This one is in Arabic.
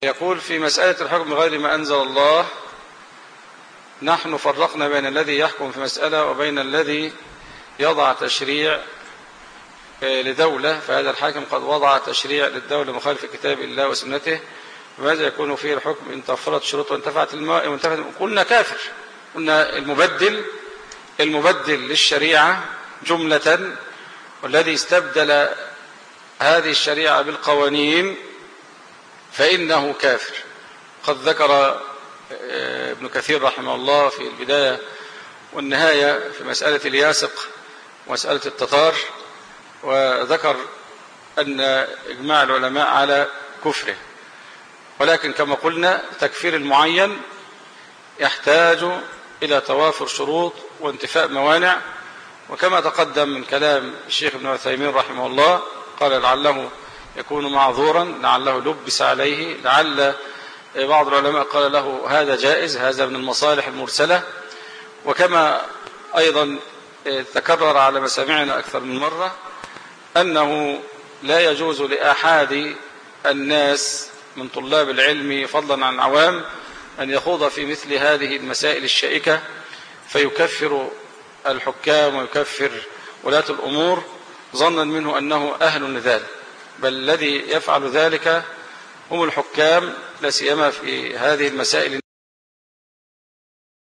يقول في مسألة الحكم غير ما أنزل الله، نحن فرقنا بين الذي يحكم في مسألة وبين الذي يضع تشريع لدولة، فهذا الحاكم قد وضع تشريع للدولة مخالف كتاب الله وسنته، فماذا يكون فيه الحكم إن توفرت شروط وانتفعت قلنا كافر. قلنا المبدل للشريعة جملة، والذي استبدل هذه الشريعة بالقوانين فإنه كافر. قد ذكر ابن كثير رحمه الله في البداية والنهاية في مسألة الياسق ومسألة التتار، وذكر أن إجماع العلماء على كفره، ولكن كما قلنا تكفير المعين يحتاج إلى توافر شروط وانتفاء موانع، وكما تقدم من كلام الشيخ ابن عثيمين رحمه الله قال لعله يكون معذورا، لعله لبس عليه، لعل بعض العلماء قال له هذا جائز، هذا من المصالح المرسلة. وكما أيضا تكرر على مسامعنا أكثر من مرة أنه لا يجوز لأحد الناس من طلاب العلم فضلا عن العوام أن يخوض في مثل هذه المسائل الشائكة فيكفر الحكام ويكفر ولاة الأمور ظنا منه أنه أهل لذلك، بل الذي يفعل ذلك هم الحكام، لا سيما في هذه المسائل